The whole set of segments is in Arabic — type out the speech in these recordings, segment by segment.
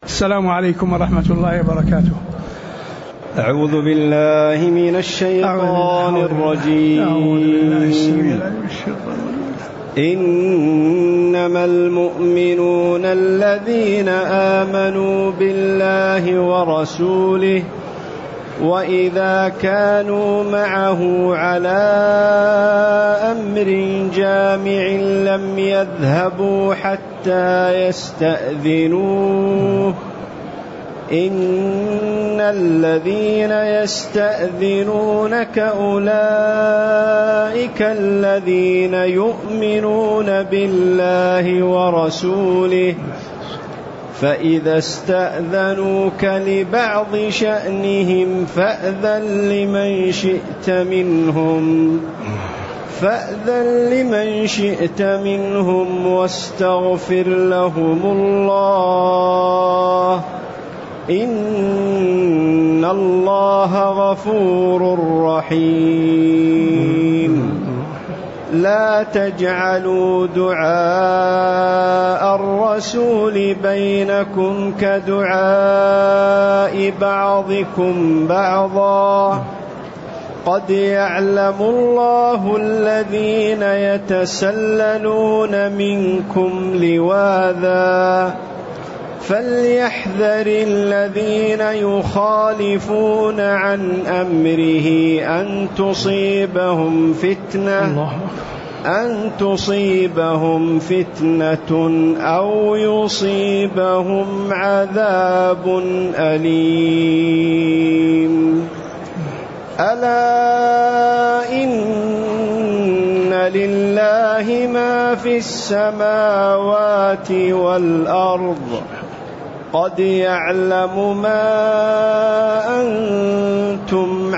السلام عليكم ورحمة الله وبركاته. أعوذ بالله من الشيطان الرجيم. إنما المؤمنون الذين آمنوا بالله ورسوله وإذا كانوا معه على أمر جامع لم يذهبوا حتى يستأذنوه إن الذين يستأذنونك أولئك الذين يؤمنون بالله ورسوله فإذا استأذنوك لبعض شأنهم فأذن لمن شئت منهم واستغفر لهم الله إن الله غفور رحيم. لا تجعلوا دعاء الرسول بينكم كدعاء بعضكم بعضا قد يعلم الله الذين يتسللون منكم لواذا فليحذر الذين يخالفون عن أمره أن تصيبهم فتنة أو يصيبهم عذاب أليم. ألا إن لله ما في السماوات والأرض قد يعلم ما أنتم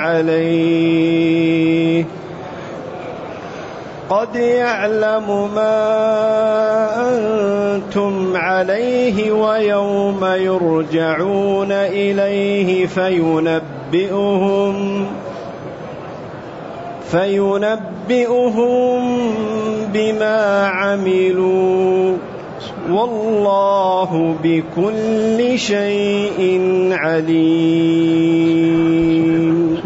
عليه ويوم يرجعون إليه فينبئهم بما عملوا والله بكل شيء عليم.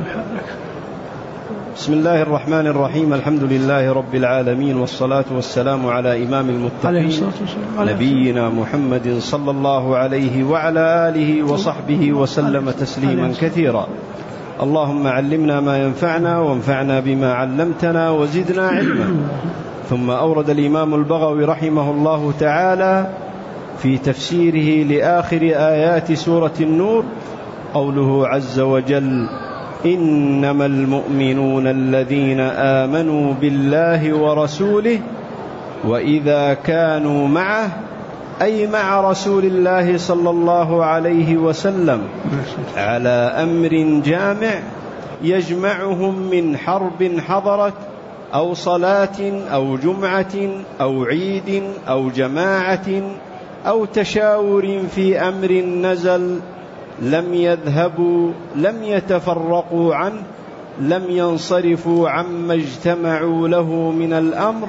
بسم الله الرحمن الرحيم. الحمد لله رب العالمين والصلاة والسلام على إمام المتقين نبينا محمد صلى الله عليه وعلى آله وصحبه وسلم تسليما كثيرا. اللهم علمنا ما ينفعنا وانفعنا بما علمتنا وزدنا علما. ثم أورد الإمام البغوي رحمه الله تعالى في تفسيره لآخر آيات سورة النور قوله عز وجل إنما المؤمنون الذين آمنوا بالله ورسوله وإذا كانوا معه أي مع رسول الله صلى الله عليه وسلم على أمر جامع يجمعهم من حرب حضرت أو صلاة أو جمعة أو عيد أو جماعة أو تشاور في أمر نزل لم يذهبوا لم يتفرقوا عنه لم ينصرفوا عما اجتمعوا له من الأمر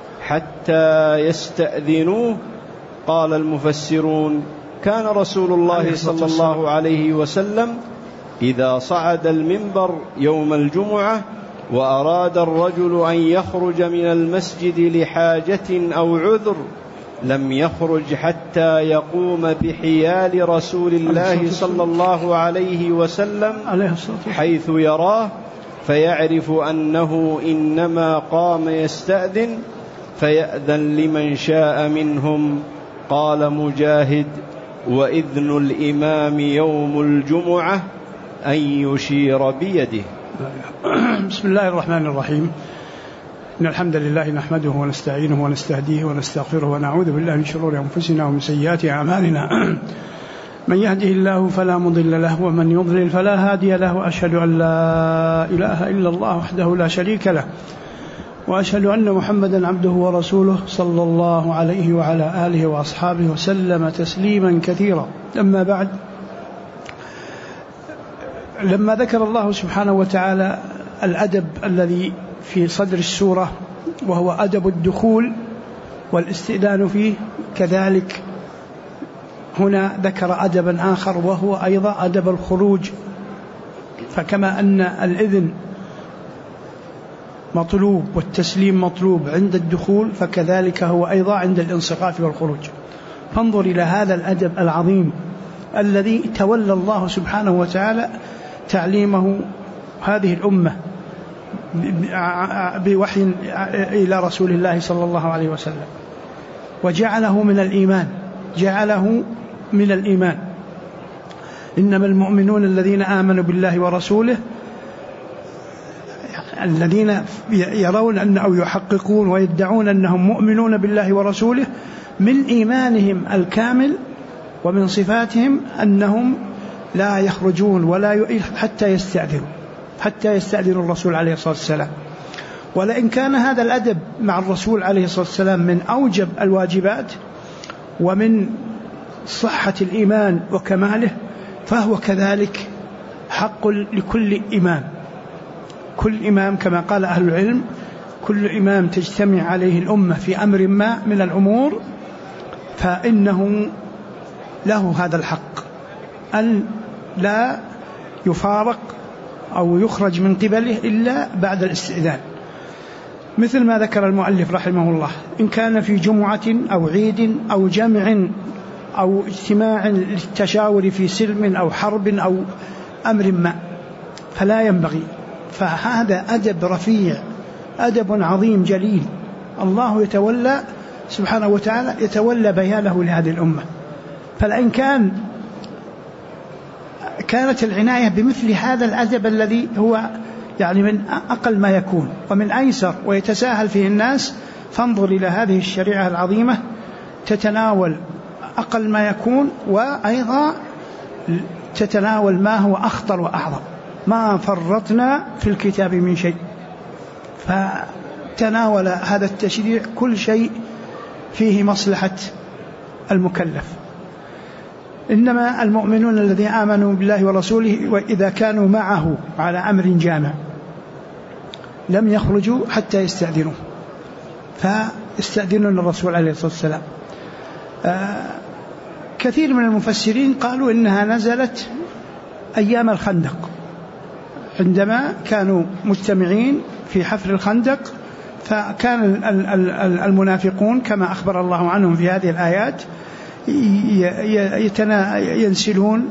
حتى يستأذنوه. قال المفسرون كان رسول الله صلى الله عليه وسلم إذا صعد المنبر يوم الجمعة وأراد الرجل أن يخرج من المسجد لحاجة أو عذر لم يخرج حتى يقوم بحيال رسول الله صلى الله عليه وسلم حيث يراه فيعرف أنه إنما قام يستأذن فيأذن لمن شاء منهم. قال مجاهد وإذن الإمام يوم الجمعة أن يشير بيده. بسم الله الرحمن الرحيم. إن الحمد لله نحمده ونستعينه ونستهديه ونستغفره ونعوذ بالله من شرور أنفسنا ومن سيئات أعمالنا من يهده الله فلا مضل له ومن يضلل فلا هادي له وأشهد أن لا إله إلا الله وحده لا شريك له وأشهد أن محمدا عبده ورسوله صلى الله عليه وعلى آله وأصحابه وسلم تسليما كثيرا. أما بعد، لما ذكر الله سبحانه وتعالى الأدب الذي في صدر السورة وهو أدب الدخول والاستئذان فيه، كذلك هنا ذكر أدبا آخر وهو أيضا أدب الخروج، فكما أن الإذن مطلوب والتسليم مطلوب عند الدخول، فكذلك هو أيضا عند الانصراف والخروج. فانظر إلى هذا الأدب العظيم الذي تولى الله سبحانه وتعالى تعليمه هذه الأمة بوحي إلى رسول الله صلى الله عليه وسلم، وجعله من الإيمان، جعله من الإيمان. إنما المؤمنون الذين آمنوا بالله ورسوله، الذين يرون أن أو يحققون ويدعون أنهم مؤمنون بالله ورسوله، من إيمانهم الكامل ومن صفاتهم أنهم لا يخرجون ولا حتى يستأذنوا الرسول عليه الصلاة والسلام. ولئن كان هذا الأدب مع الرسول عليه الصلاة والسلام من أوجب الواجبات ومن صحة الإيمان وكماله، فهو كذلك حق لكل إمام. كل إمام كما قال أهل العلم، كل إمام تجتمع عليه الأمة في أمر ما من الأمور فإنه له هذا الحق أن لا يفارق أو يخرج من قبله إلا بعد الاستئذان، مثل ما ذكر المؤلف رحمه الله: إن كان في جمعة أو عيد أو جمع أو اجتماع للتشاور في سلم أو حرب أو أمر ما، فلا ينبغي. فهذا أدب رفيع، أدب عظيم جليل، الله يتولى سبحانه وتعالى يتولى بيانه لهذه الأمة. فلئن كانت العناية بمثل هذا الأدب الذي هو يعني من أقل ما يكون ومن أيسر ويتساهل فيه الناس، فانظر إلى هذه الشريعة العظيمة تتناول أقل ما يكون، وأيضا تتناول ما هو أخطر وأعظم. ما فرطنا في الكتاب من شيء، فتناول هذا التشريع كل شيء فيه مصلحة المكلف. إنما المؤمنون الذين آمنوا بالله ورسوله وإذا كانوا معه على أمر جامع لم يخرجوا حتى يستأذنوا، فاستأذنون الرسول عليه الصلاة والسلام. كثير من المفسرين قالوا إنها نزلت أيام الخندق، عندما كانوا مجتمعين في حفر الخندق، فكان المنافقون كما أخبر الله عنهم في هذه الآيات ينسلون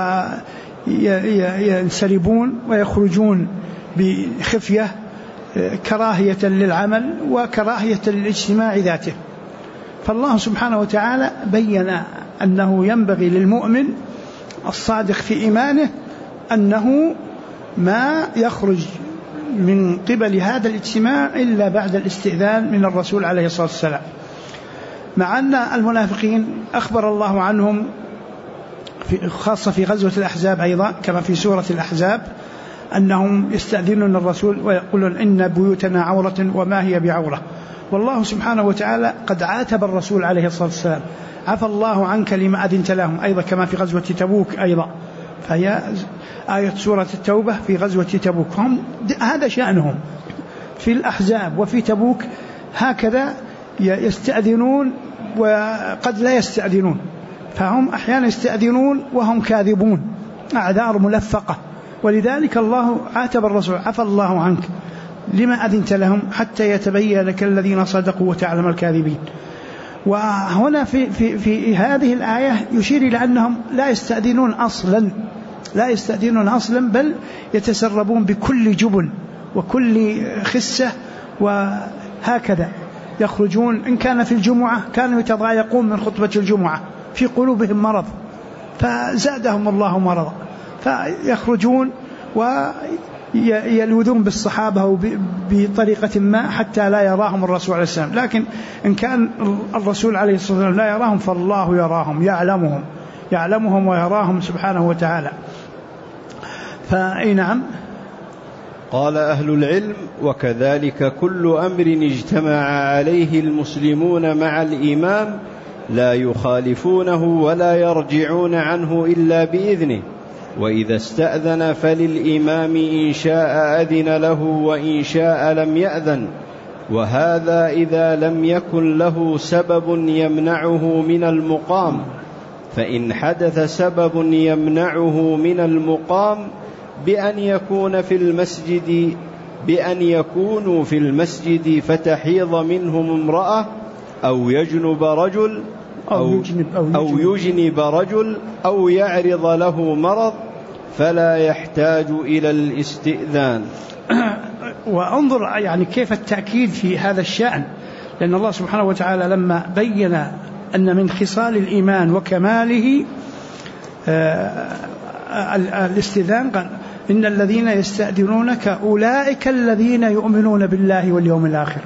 وينسلبون ويخرجون بخفية كراهية للعمل وكراهية للاجتماع ذاته. فالله سبحانه وتعالى بين أنه ينبغي للمؤمن الصادق في إيمانه أنه ما يخرج من قبل هذا الاجتماع إلا بعد الاستئذان من الرسول عليه الصلاة والسلام. مع أن المنافقين أخبر الله عنهم خاصة في غزوة الأحزاب أيضا كما في سورة الأحزاب أنهم يستأذنون الرسول ويقولون إن بيوتنا عورة وما هي بعورة. والله سبحانه وتعالى قد عاتب الرسول عليه الصلاة والسلام: عفى الله عنك لما أذنت لهم، أيضا كما في غزوة تبوك أيضا، فهي آية سورة التوبة في غزوة تبوك. هم هذا شأنهم في الأحزاب وفي تبوك، هكذا يستأذنون وقد لا يستأذنون، فهم أحيانا يستأذنون وهم كاذبون، أعذار ملفقة. ولذلك الله عاتب الرسول: عفى الله عنك لما أذنت لهم حتى يتبين لك الذين صدقوا وتعلم الكاذبين. وهنا في هذه الآية يشير إلى أنهم لا يستأذنون أصلا، بل يتسربون بكل جبن وكل خسة، وهكذا يخرجون. إن كان في الجمعة كانوا يتضايقون من خطبة الجمعة، في قلوبهم مرض فزادهم الله مرضا، فيخرجون ويلوذون بالصحابة بطريقة ما حتى لا يراهم الرسول عليه السلام. لكن إن كان الرسول عليه الصلاة والسلام لا يراهم فالله يراهم، يعلمهم ويراهم سبحانه وتعالى. فأي نعم. قال أهل العلم: وكذلك كل أمر اجتمع عليه المسلمون مع الإمام لا يخالفونه ولا يرجعون عنه إلا بإذنه، وإذا استأذن فللإمام إن شاء أذن له وإن شاء لم يأذن، وهذا إذا لم يكن له سبب يمنعه من المقام. فإن حدث سبب يمنعه من المقام بأن يكونوا في المسجد فتحيض منهم امرأة أو يجنب رجل أو يعرض له مرض فلا يحتاج إلى الاستئذان. وانظر يعني كيف التأكيد في هذا الشأن، لأن الله سبحانه وتعالى لما بين أن من خصال الإيمان وكماله الاستئذان قال إن الذين يستأذنونك أولئك الذين يؤمنون بالله واليوم الآخر،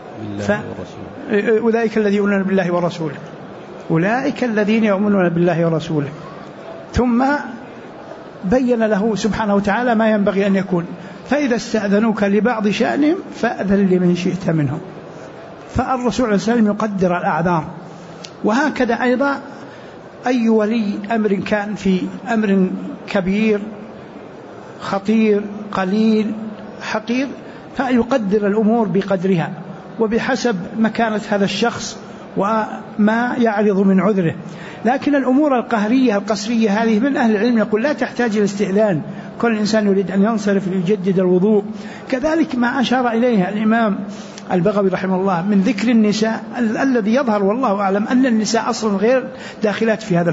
أولئك الذين يؤمنون بالله ورسوله، أولئك الذين يؤمنون بالله ورسوله. ثم بين له سبحانه وتعالى ما ينبغي أن يكون، فإذا استأذنوك لبعض شأنهم فأذن لمن شئت منهم. فالرسول عليه السلام يقدر الأعذار. وهكذا أيضا أي ولي أمر كان في أمر كبير خطير قليل حقير فيقدر الأمور بقدرها وبحسب مكانة هذا الشخص وما يعرض من عذره. لكن الأمور القهرية القسرية هذه من أهل العلم يقول لا تحتاج إلى استئذان، كل إنسان يريد أن ينصرف ليجدد الوضوء. كذلك ما أشار إليه الإمام البغوي رحمه الله من ذكر النساء، الذي يظهر والله أعلم أن النساء أصلا غير داخلات في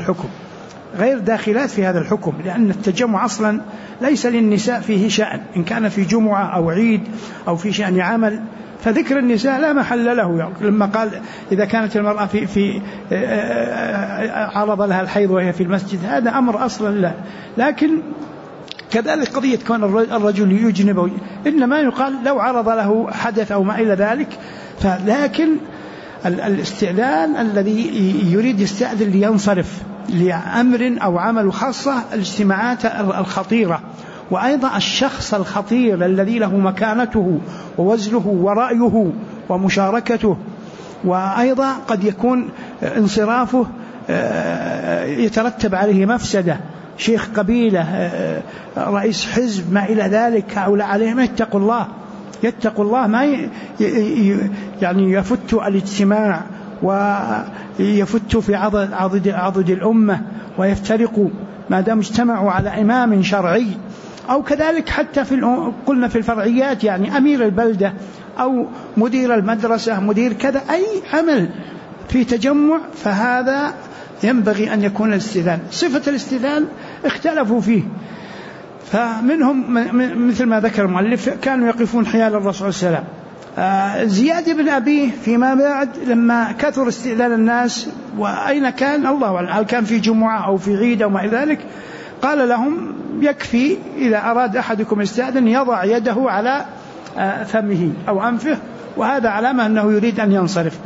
هذا الحكم، لأن التجمع أصلا ليس للنساء فيه شأن، إن كان في جمعة أو عيد أو في شأن عمل، فذكر النساء لا محل له. لما قال إذا كانت المرأة في عرض لها الحيض وهي في المسجد، هذا أمر أصلا لا. لكن كذلك قضية كون الرجل يجنب، إنما يقال لو عرض له حدث أو ما إلى ذلك. لكن الاستئذان الذي يريد يستأذن لينصرف لأمر أو عمل، خاصة الاجتماعات الخطيرة، وأيضا الشخص الخطير الذي له مكانته ووزنه ورأيه ومشاركته، وأيضا قد يكون انصرافه يترتب عليه مفسدة، شيخ قبيلة رئيس حزب ما إلى ذلك، هؤلاء عليهم يتقوا الله ما يعني يفت الاجتماع ويفت في عضد الأمة ويفترقوا ما دام اجتمعوا على إمام شرعي. أو كذلك حتى قلنا في الفرعيات، يعني أمير البلدة أو مدير المدرسة مدير كذا، أي عمل في تجمع فهذا ينبغي أن يكون الاستئذان. صفة الاستئذان اختلفوا فيه، فمنهم مثل ما ذكر المؤلف كانوا يقفون حيال الرسول صلى الله عليه وسلم. زياد بن أبيه فيما بعد لما كثر استئذان الناس وأين كان الله أعلم، هل كان في جمعة أو في عيد أو ما إلى ذلك، قال لهم يكفي إذا أراد أحدكم يستأذن يضع يده على فمه أو أنفه، وهذا علامة أنه يريد أن ينصرف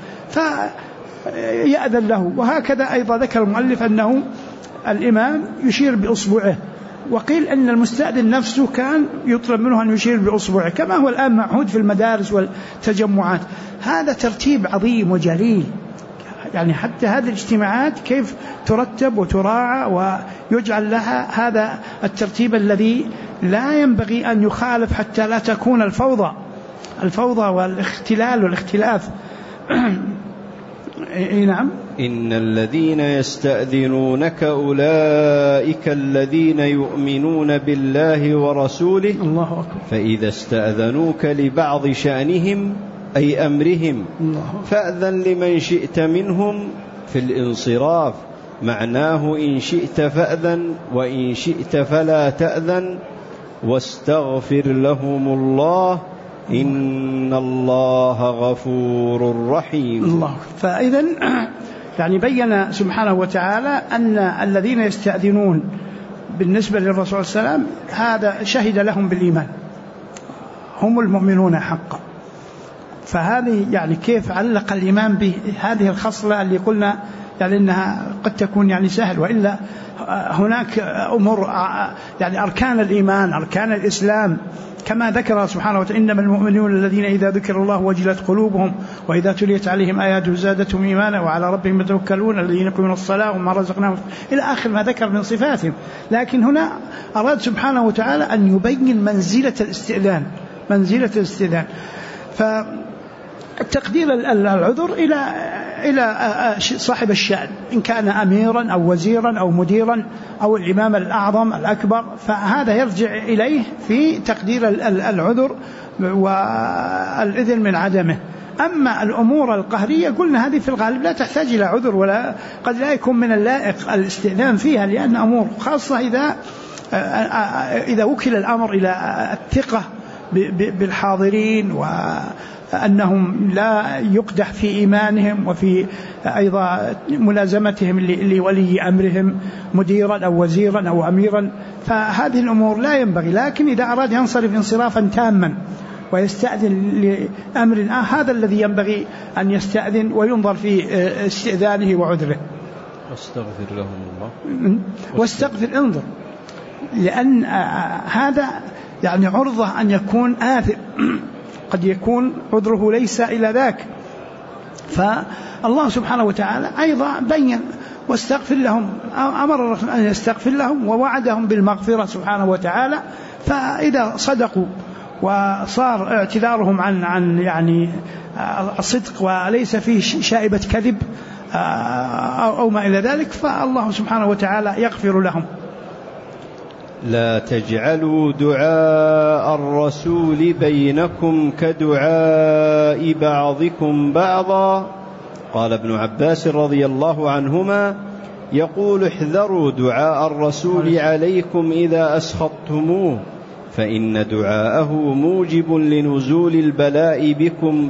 فيأذن له. وهكذا أيضا ذكر المؤلف أنه الإمام يشير بأصبعه، وقيل أن المستأذن نفسه كان يطلب منه أن يشير بأصبعه كما هو الآن معهود في المدارس والتجمعات. هذا ترتيب عظيم وجليل، يعني حتى هذه الاجتماعات كيف ترتب وتراعى ويجعل لها هذا الترتيب الذي لا ينبغي أن يخالف حتى لا تكون الفوضى والاختلال والاختلاف. نعم. إن الذين يستأذنونك أولئك الذين يؤمنون بالله ورسوله، الله أكبر. فإذا استأذنوك لبعض شأنهم أي أمرهم فأذن لمن شئت منهم في الانصراف، معناه إن شئت فأذن وإن شئت فلا تأذن، واستغفر لهم الله إن الله غفور رحيم. الله. فإذن يعني بين سبحانه وتعالى أن الذين يستأذنون بالنسبة للرسول صلى الله عليه وسلم هذا شهد لهم بالإيمان، هم المؤمنون حقا. فهذه يعني كيف علق الإمام بهذه الخصلة اللي قلنا يعني إنها قد تكون يعني سهل، وإلا هناك أمور يعني أركان الإيمان أركان الإسلام كما ذكر سبحانه وتعالى إنما المؤمنون الذين إذا ذكر الله وجلت قلوبهم وإذا تليت عليهم آياته زادتهم إيمانا وعلى ربهم يتوكلون الذين يقيمون الصلاة وما رزقناهم إلى آخر ما ذكر من صفاتهم. لكن هنا أراد سبحانه وتعالى أن يبين منزلة الاستئذان تقدير العذر إلى صاحب الشأن، إن كان أميرا أو وزيرا أو مديرا أو الإمام الأعظم الأكبر، فهذا يرجع إليه في تقدير العذر والإذن من عدمه. أما الأمور القهرية قلنا هذه في الغالب لا تحتاج إلى عذر، ولا قد لا يكون من اللائق الاستئذان فيها، لأن أمور خاصة إذا وكل الأمر إلى الثقة بالحاضرين وأنهم لا يقدح في إيمانهم وفي أيضا ملازمتهم لولي أمرهم مديرا أو وزيرا أو أميرا، فهذه الأمور لا ينبغي. لكن إذا أراد ينصرف انصرافا تاما ويستأذن لأمر هذا الذي ينبغي أن يستأذن وينظر في استئذانه وعذره. واستغفر لهم الله، واستغفر، انظر، لأن هذا يعني عرضة أن يكون آثم، قد يكون عذره ليس إلى ذاك. فالله سبحانه وتعالى أيضا بين واستغفر لهم، أمر أن يستغفر لهم ووعدهم بالمغفرة سبحانه وتعالى. فإذا صدقوا وصار اعتذارهم عن يعني الصدق وليس فيه شائبة كذب أو ما إلى ذلك، فالله سبحانه وتعالى يغفر لهم. لا تجعلوا دعاء الرسول بينكم كدعاء بعضكم بعضا. قال ابن عباس رضي الله عنهما يقول احذروا دعاء الرسول عليكم إذا أسخطتموه، فإن دعاءه موجب لنزول البلاء بكم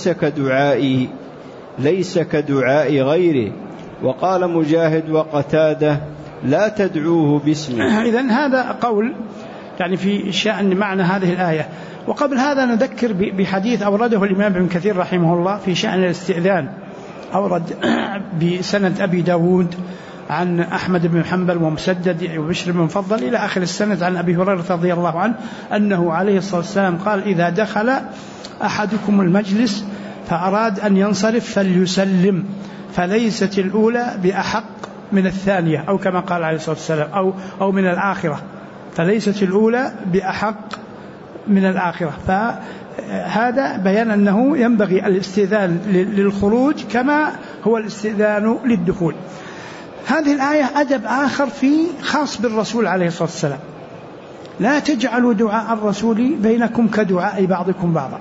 ليس كدعاء غيره. وقال مجاهد وقتاده لا تدعوه باسمه. إذن هذا قول يعني في شأن معنى هذه الآية. وقبل هذا نذكر بحديث أورده الإمام ابن كثير رحمه الله في شأن الاستئذان، أورد بسند أبي داود عن أحمد بن حنبل ومسدد وبشر بن مفضل إلى آخر السند عن أبي هريرة رضي الله عنه أنه عليه الصلاة والسلام قال إذا دخل أحدكم المجلس فأراد أن ينصرف فليسلم، فليست الأولى بأحق من الثانية، أو كما قال عليه الصلاة والسلام أو من الآخرة، فليست الأولى بأحق من الآخرة. فهذا بيان أنه ينبغي الاستئذان للخروج كما هو الاستئذان للدخول. هذه الآية أدب آخر خاص بالرسول عليه الصلاة والسلام، لا تجعلوا دعاء الرسول بينكم كدعاء بعضكم بعضا.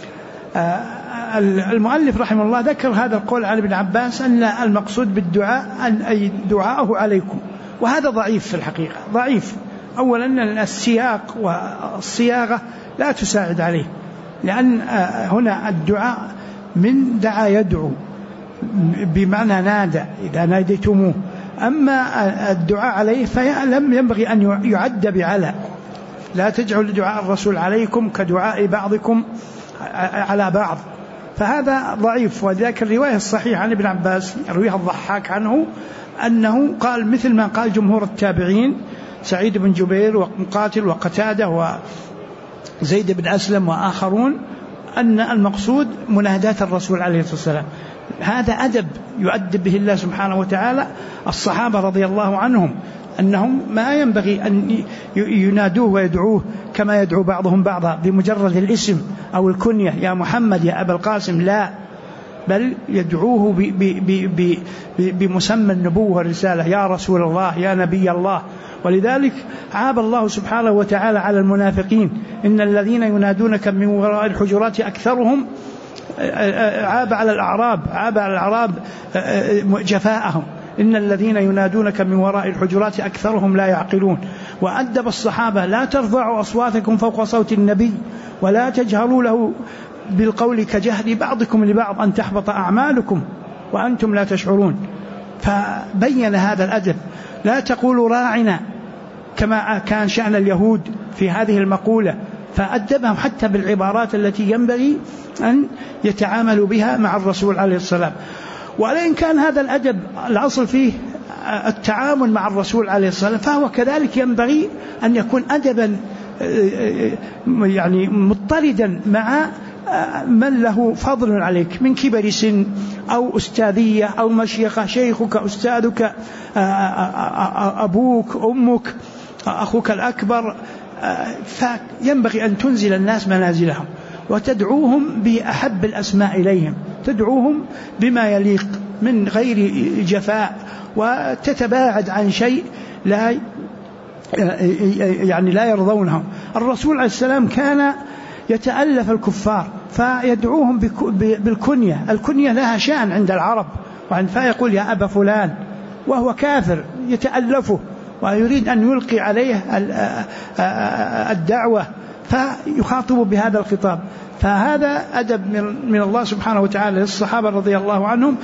المؤلف رحمه الله ذكر هذا القول عن ابن عباس أن المقصود بالدعاء أي دعاءه عليكم، وهذا ضعيف في الحقيقة، ضعيف. أولا أن السياق والصياغة لا تساعد عليه، لأن هنا الدعاء من دعا يدعو بمعنى نادى إذا ناديتموه، أما الدعاء عليه فلم ينبغي أن يعد بعلى. لا تجعلوا دعاء الرسول عليكم كدعاء بعضكم على بعض، فهذا ضعيف. وذلك الرواية الصحيحة عن ابن عباس يرويها الضحاك عنه أنه قال مثل ما قال جمهور التابعين سعيد بن جبير ومقاتل وقتادة وزيد بن أسلم وآخرون، أن المقصود منادات الرسول عليه الصلاة والسلام. هذا أدب يؤدب به الله سبحانه وتعالى الصحابة رضي الله عنهم، أنهم ما ينبغي أن ينادوه ويدعوه كما يدعو بعضهم بعضا بمجرد الاسم أو الكنية يا محمد يا أبا القاسم، لا، بل يدعوه بمسمى النبوة والرسالة، يا رسول الله يا نبي الله. ولذلك عاب الله سبحانه وتعالى على المنافقين، إن الذين ينادونك من وراء الحجرات أكثرهم، عاب على الأعراب جفاءهم، إن الذين ينادونك من وراء الحجرات أكثرهم لا يعقلون. وأدب الصحابة لا ترفعوا أصواتكم فوق صوت النبي ولا تجهروا له بالقول كجهر بعضكم لبعض أن تحبط أعمالكم وأنتم لا تشعرون. فبين هذا الأدب، لا تقولوا راعنا كما كان شأن اليهود في هذه المقولة، فأدبهم حتى بالعبارات التي ينبغي أن يتعاملوا بها مع الرسول عليه السلام. وإن كان هذا الأدب الأصل فيه التعامل مع الرسول عليه السلام، فهو كذلك ينبغي أن يكون أدبا يعني مضطردا مع من له فضل عليك من كبر سن أو أستاذية أو مشيخة، شيخك أستاذك أبوك أمك أخوك الأكبر، فينبغي أن تنزل الناس منازلهم. وتدعوهم بأحب الأسماء إليهم، تدعوهم بما يليق من غير جفاء، وتتباعد عن شيء لا يرضونه. الرسول عليه السلام كان يتألف الكفار فيدعوهم بالكنية، الكنية لها شأن عند العرب، فيقول يا أبا فلان وهو كافر يتألفه ويريد أن يلقي عليه الدعوة فيخاطب بهذا الخطاب. فهذا أدب من الله سبحانه وتعالى للصحابة رضي الله عنهم،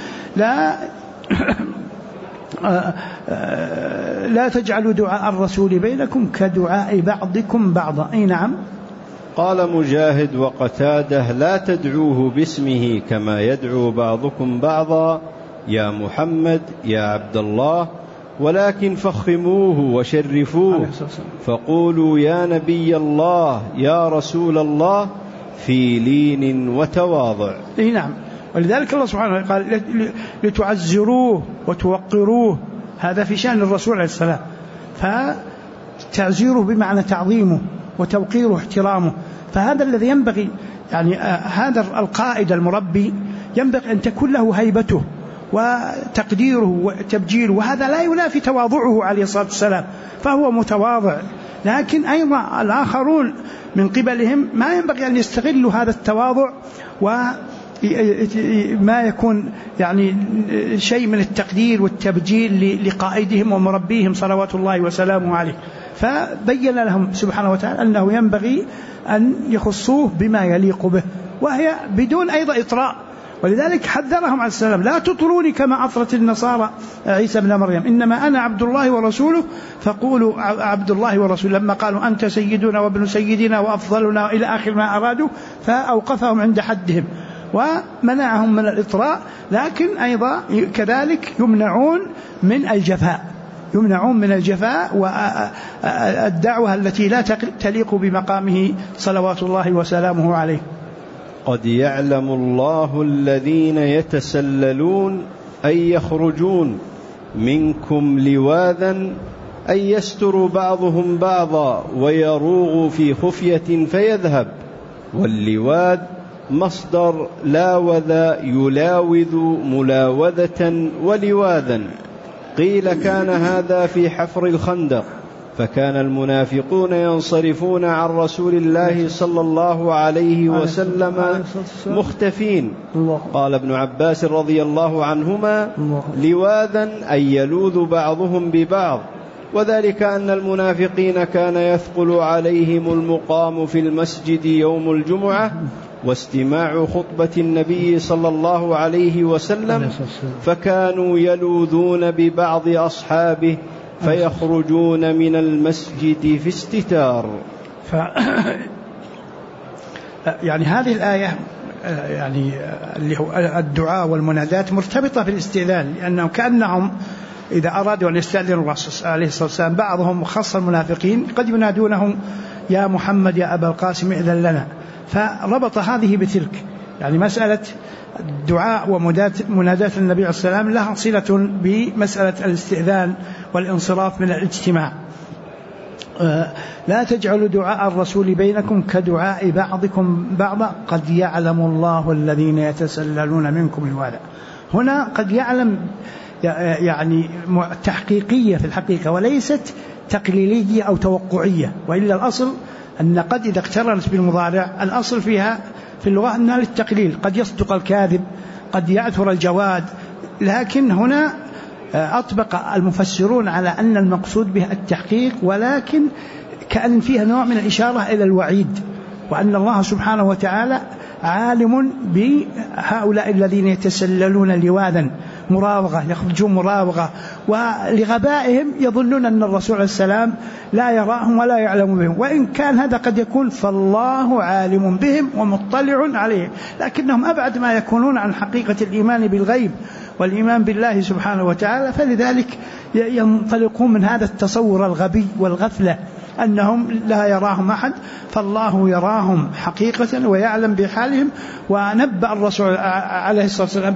لا تجعلوا دعاء الرسول بينكم كدعاء بعضكم بعضا. أي نعم. قال مجاهد وقتاده لا تدعوه باسمه كما يدعو بعضكم بعضا يا محمد يا عبد الله، ولكن فخموه وشرفوه فقولوا يا نبي الله يا رسول الله في لين وتواضع. اي نعم. ولذلك الله سبحانه وتعالى قال لتعزروه وتوقروه، هذا في شأن الرسول عليه السلام، فتعزيره بمعنى تعظيمه وتوقيره احترامه. فهذا الذي ينبغي، هذا القائد المربي ينبغي أن تكون له هيبته وتقديره وتبجيله، وهذا لا ينافي تواضعه عليه الصلاة والسلام، فهو متواضع. لكن أيضا الآخرون من قبلهم ما ينبغي أن يستغلوا هذا التواضع وما يكون شيء من التقدير والتبجيل لقائدهم ومربيهم صلوات الله وسلامه عليه. فبين لهم سبحانه وتعالى أنه ينبغي أن يخصوه بما يليق به، وهي بدون أيضا إطراء. ولذلك حذرهم عليه السلام لا تطروني كما أطرت النصارى عيسى بن مريم، إنما أنا عبد الله ورسوله فقولوا عبد الله ورسوله، لما قالوا أنت سيدنا وابن سيدنا وأفضلنا إلى آخر ما أرادوا، فأوقفهم عند حدهم ومنعهم من الإطراء. لكن أيضا كذلك يمنعون من الجفاء والدعوة التي لا تليق بمقامه صلوات الله وسلامه عليه. قد يعلم الله الذين يتسللون أي يخرجون منكم لواذا أن يستر بعضهم بعضا ويروغ في خفية فيذهب. واللواذ مصدر لاوذ يلاوذ ملاوذة ولواذا. قيل كان هذا في حفر الخندق، فكان المنافقون ينصرفون عن رسول الله صلى الله عليه وسلم مختفين. قال ابن عباس رضي الله عنهما لواذا أن يلوذ بعضهم ببعض، وذلك أن المنافقين كان يثقل عليهم المقام في المسجد يوم الجمعة واستماع خطبة النبي صلى الله عليه وسلم، فكانوا يلوذون ببعض أصحابه فيخرجون من المسجد في استتار. هذه الآية اللي هو الدعاء والمنادات مرتبطة بالاستئذان، لأنه كأنهم إذا أرادوا أن يستأذنوا الرسول عليه الصلاة والسلام بعضهم خاصة المنافقين قد ينادونهم يا محمد يا أبا القاسم إذن لنا، فربط هذه بتلك. مسألة الدعاء ومنادات النبي عليه الصلاة والسلام لها صلة بمسألة الاستئذان والانصراف من الاجتماع. لا تجعلوا دعاء الرسول بينكم كدعاء بعضكم بعضا قد يعلم الله الذين يتسللون منكم لواذا. هنا قد يعلم تحقيقية في الحقيقة وليست تقليلية أو توقعية، وإلا الأصل أن قد إذا اقترنت بالمضارع الأصل فيها في اللغة أنها للتقليل، قد يصدق الكاذب قد يعثر الجواد. لكن هنا أطبق المفسرون على أن المقصود بها التحقيق، ولكن كأن فيها نوع من الإشارة إلى الوعيد، وأن الله سبحانه وتعالى عالم بهؤلاء الذين يتسللون لواذا مراوغة، يخرجون مراوغة، ولغبائهم يظنون أن الرسول عليه السلام لا يراهم ولا يعلم بهم، وإن كان هذا قد يكون فالله عالم بهم ومطلع عليهم، لكنهم أبعد ما يكونون عن حقيقة الإيمان بالغيب والإيمان بالله سبحانه وتعالى. فلذلك ينطلقون من هذا التصور الغبي والغفلة أنهم لا يراهم أحد، فالله يراهم حقيقة ويعلم بحالهم. ونبأ الرسول عليه الصلاة والسلام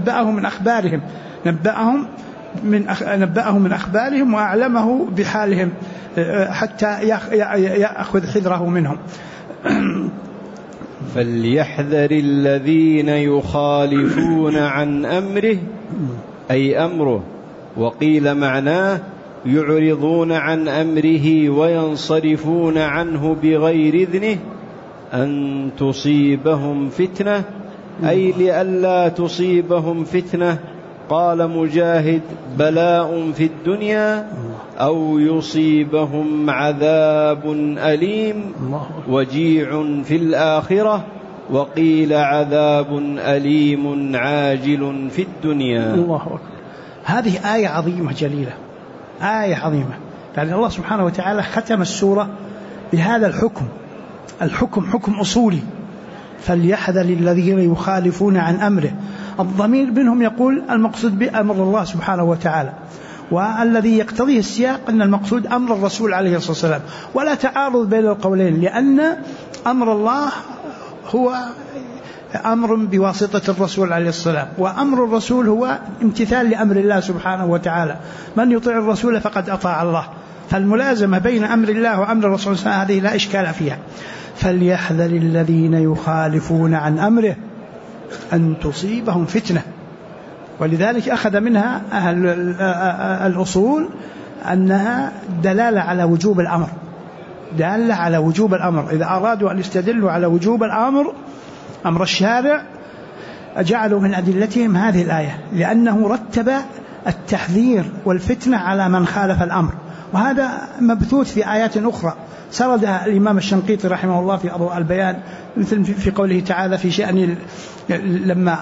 نبأهم من أخبارهم وأعلمه بحالهم حتى يأخذ حذره منهم. فليحذر الذين يخالفون عن أمره أي أمره. وقيل معناه يعرضون عن أمره وينصرفون عنه بغير إذنه أن تصيبهم فتنة أي لئلا تصيبهم فتنة. قال مجاهد بلاء في الدنيا أو يصيبهم عذاب أليم وجيع في الآخرة. وقيل عذاب أليم عاجل في الدنيا. الله أكبر. هذه آية عظيمة جليلة، آية عظيمة. يعني الله سبحانه وتعالى ختم السورة بهذا الحكم حكم أصولي. فليحذر الذين يخالفون عن أمره. الضمير منهم يقول المقصود بأمر الله سبحانه وتعالى، والذي يقتضيه السياق أن المقصود أمر الرسول عليه الصلاة والسلام، ولا تعارض بين القولين، لأن أمر الله هو أمر بواسطة الرسول عليه الصلاة والسلام، وأمر الرسول هو امتثال لأمر الله سبحانه وتعالى. من يطيع الرسول فقد أطاع الله. فالملازمة بين أمر الله وأمر الرسول صلى الله عليه وسلم هذه لا إشكال فيها. فليحذر الذين يخالفون عن أمره أن تصيبهم فتنة. ولذلك أخذ منها أهل الأصول أنها دلالة على وجوب الأمر، دالة على وجوب الأمر. إذا أرادوا أن يستدلوا على وجوب الأمر أمر الشارع جعلوا من أدلتهم هذه الآية، لأنه رتب التحذير والفتنة على من خالف الأمر. وهذا مبثوث في آيات أخرى سردها الإمام الشنقيطي رحمه الله في أضواء البيان، مثل في قوله تعالى في شأن لما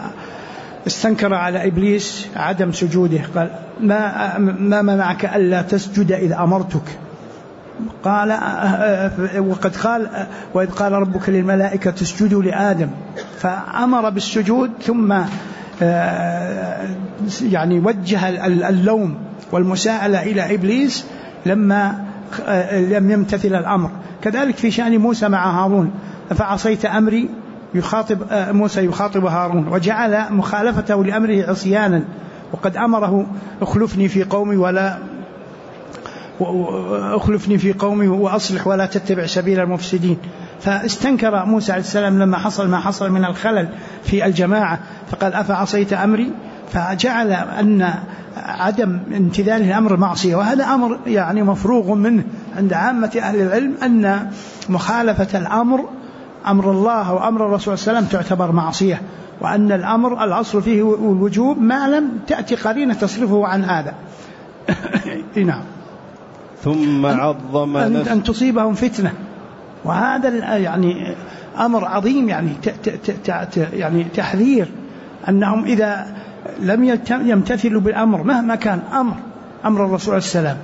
استنكر على إبليس عدم سجوده قال ما منعك ألا تسجد إذا أمرتك. قال وقد قال وإذ قال ربك للملائكة اسجدوا لآدم، فأمر بالسجود ثم يعني وجه اللوم والمساءلة إلى إبليس لما لم يمتثل الأمر. كذلك في شأن موسى مع هارون، فعصيت أمري، يخاطب موسى يخاطب هارون، وجعل مخالفته لأمره عصيانا، وقد أمره اخلفني في قومي وأصلح ولا تتبع سبيل المفسدين. فاستنكر موسى عليه السلام لما حصل ما حصل من الخلل في الجماعة، فقال أفعصيت أمري، فجعل أن عدم امتثال الأمر معصية. وهذا أمر يعني مفروغ منه عند عامة أهل العلم، أن مخالفة الأمر أمر الله وأمر الرسول صلى الله عليه وسلم تعتبر معصية، وأن الأمر الأصل فيه الوجوب ما لم تأتي قرينة تصرفه عن هذا. نعم. ثم عظم أن تصيبهم فتنة، وهذا يعني أمر عظيم، يعني تحذير أنهم إذا لم يمتثلوا بالأمر مهما كان أمر الرسول صلى الله عليه وسلم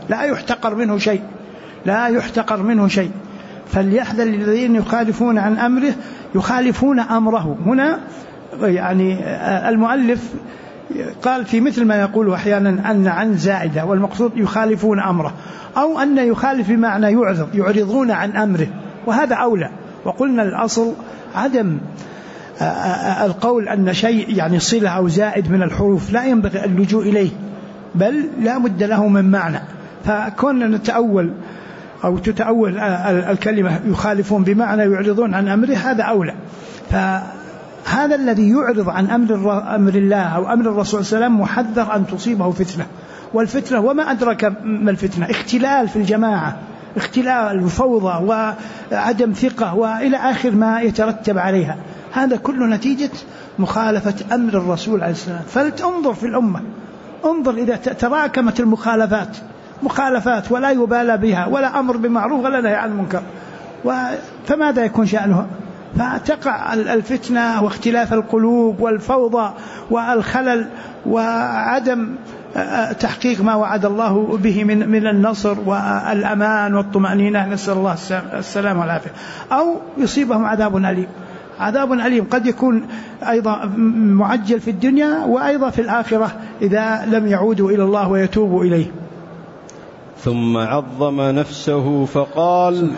لا يحتقر منه شيء. فليحذر الذين يخالفون عن أمره، يخالفون أمره. هنا يعني المؤلف قال في مثل ما يقول أحيانا أن عن زائدة، والمقصود يخالفون أمره، أو أن يخالف بمعنى يعرضون عن أمره، وهذا أولى. وقلنا الأصل عدم القول أن شيء يعني صلة أو زائد من الحروف لا ينبغي اللجوء إليه، بل لا بد له من معنى. فكنا نتأول أو تتأول الكلمة يخالفون بمعنى يعرضون عن أمره، هذا أولى. فهذا الذي يعرض عن أمر الله أو أمر الرسول صلى الله عليه وسلم محذر أن تصيبه فتنة. والفتنة وما أدرك ما الفتنة، اختلال في الجماعة، اختلال وفوضى وعدم ثقة وإلى آخر ما يترتب عليها. هذا كله نتيجة مخالفة أمر الرسول عليه السلام. فلتنظر في الأمة، انظر إذا تراكمت مخالفات ولا يبالى بها، ولا أمر بمعروف ولا نهي عن المنكر، فماذا يكون شأنها؟ فتقع الفتنة واختلاف القلوب والفوضى والخلل وعدم تحقيق ما وعد الله به من النصر والأمان والطمأنينة، نسأل الله السلامة والعافية. أو يصيبهم عذاب أليم قد يكون أيضا معجل في الدنيا وأيضا في الآخرة إذا لم يعودوا إلى الله ويتوبوا إليه. ثم عظم نفسه فقال: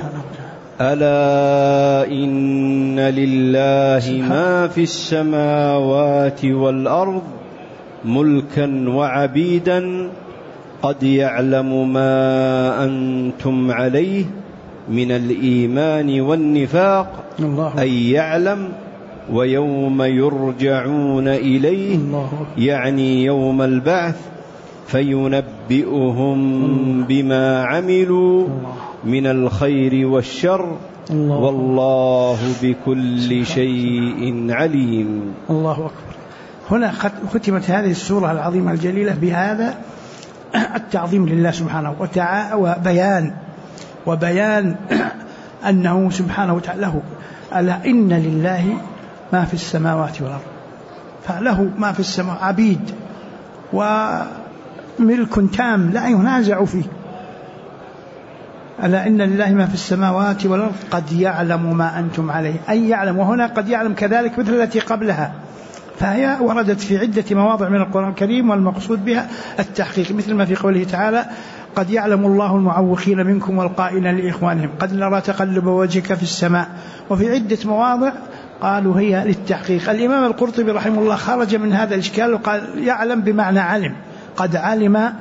ألا إن لله ما في السماوات والأرض ملكا وعبيدا قد يعلم ما أنتم عليه من الإيمان والنفاق أي يعلم. ويوم يرجعون إليه يعني يوم البعث فينبئهم بما عملوا من الخير والشر والله بكل شيء عليم. الله أكبر. هنا ختمت هذه السورة العظيمة الجليلة بهذا التعظيم لله سبحانه وتعالى وبيان أنه سبحانه وتعالى له ألا إن لله ما في السماوات والأرض، فله ما في السماء عبيد وملك تام لا ينازع فيه. ألا إن لله ما في السماوات والأرض قد يعلم ما أنتم عليه، أي يعلم، وهنا قد يعلم كذلك مثل التي قبلها، فهي وردت في عدة مواضع من القرآن الكريم، والمقصود بها التحقيق، مثل ما في قوله تعالى قد يعلم الله المعوقين منكم والقائلين لإخوانهم قد نرى تقلب وجهك في السماء. وفي عدة مواضع قالوا هي للتحقيق. الإمام القرطبي رحمه الله خرج من هذا الإشكال وقال يعلم بمعنى علم، قد علم،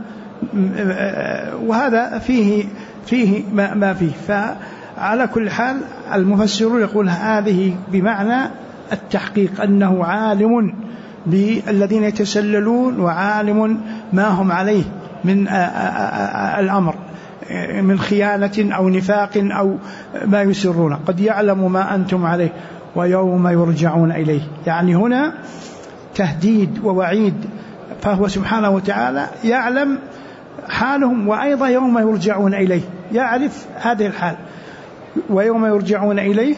وهذا فيه ما فيه. فعلى كل حال المفسرون يقول هذه بمعنى التحقيق، أنه عالم بالذين يتسللون وعالم ما هم عليه من الأمر من خيانة أو نفاق أو ما يسرون. قد يعلم ما أنتم عليه ويوم يرجعون إليه، يعني هنا تهديد ووعيد، فهو سبحانه وتعالى يعلم حالهم، وأيضا يوم يرجعون إليه يعرف هذه الحال. ويوم يرجعون إليه